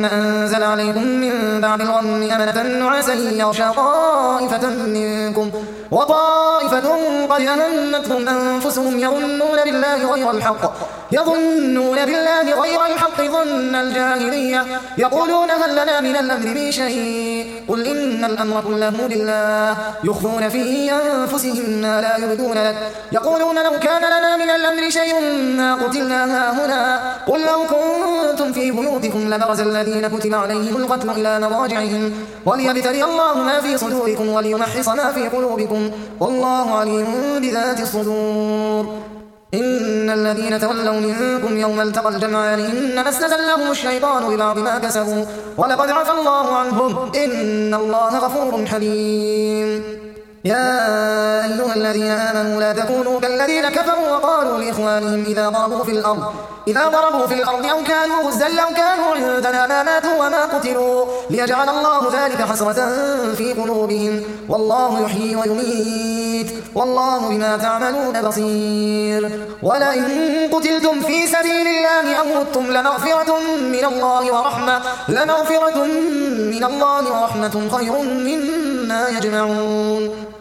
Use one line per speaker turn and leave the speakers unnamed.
ثم أنزل عليكم من بعد الغم أمنة نعاسا يغشى طائفة منكم وطائفة قد أهمتهم أنفسهم يظنون بالله غير الحق ظن الجاهلية يقولون هل لنا من الأمر من شيء قل إن الأمر كله لله يخفون في أنفسهم ما لا يبدون لك يقولون لو كان لنا من الأمر شيء ما قتلنا هاهنا قل لو كنتم في بيوتكم لبرز الذين كتب عليهم القتل إلى مضاجعهم وليبتلي الله ما في صدوركم وليمحص ما في قلوبكم والله عليم بذات الصدور إن الذين تولوا منكم يوم التقى الجمعان إنما استزلهم الشيطان ببعض ما كسبوا ولقد عفى الله عنهم إن الله غفور حليم يا أيها الذين آمنوا لا تكونوا كالذين كفروا وقالوا لإخوانهم إذا ضربوا في الأرض أو كانوا غزا لو كانوا عندنا ما ماتوا وما قتلوا ليجعل الله ذلك حسرة في قلوبهم والله يحيي ويميت والله بما تعملون بصير ولئن قتلتم في سبيل الله أو متم لمغفرة من الله ورحمة خير مما يجمعون